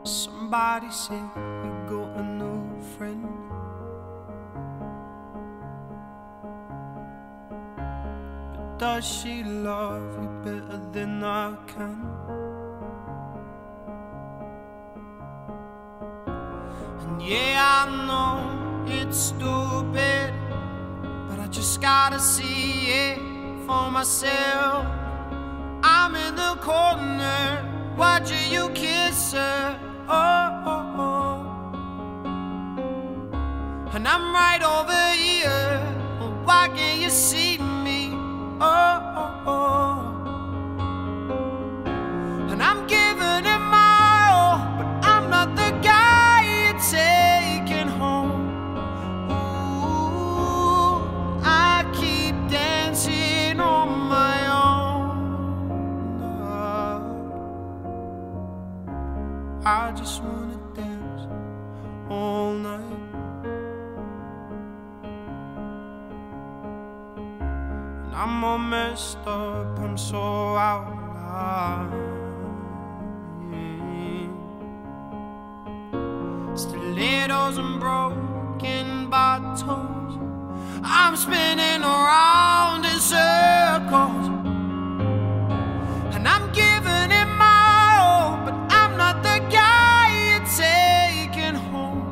Somebody said you got a new friend, but does she love you better than I can? And yeah, I know it's stupid, but I just gotta see it for myself. I'm in the corner watching you kiss her. Oh, oh, oh. And I'm right over here. Well, why can't you see me? Oh, oh, oh. And I'm giving it my all, but I'm not the guy you're taking home. Ooh, I keep dancing on my own. I just wanna dance all night. And I'm all messed up, I'm so out of line. Stilettos and broken bottles, I'm spinning around in circles. And I'm giving it my all, but I'm not the guy you're taking home.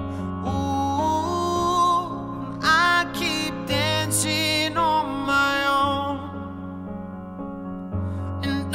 Ooh, I keep dancing on my own. And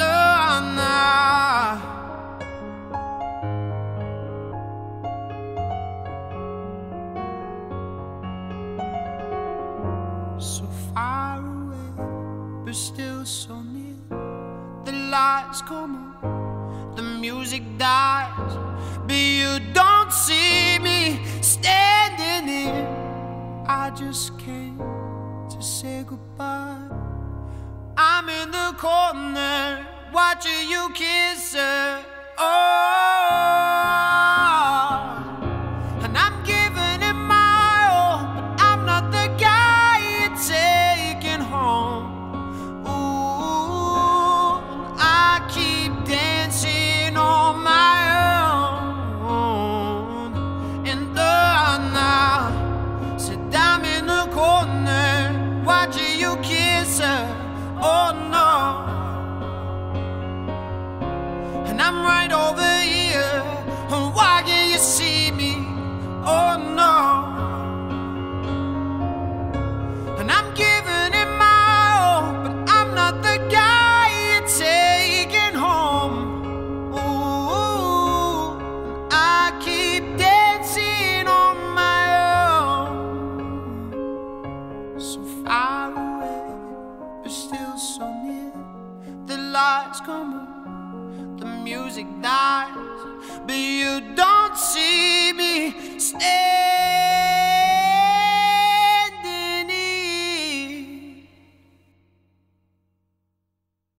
so far away, but still so near. The lights come on, the music dies, but you don't see me standing here. I just came to say goodbye. I'm in the corner watching you kiss her. Oh, and I'm giving it my all, but I'm not the guy you're taking home. Ooh, I keep dancing on my own. And now, said I'm in the corner watching you kiss her. Oh no. And I'm right over here. Why can't you see me? Oh no. And I'm giving it my all, but I'm not the guy you're taking home. Ooh, I keep dancing on my own. So far away, but still so near. The lights come on, the music dies, but you don't see me stay.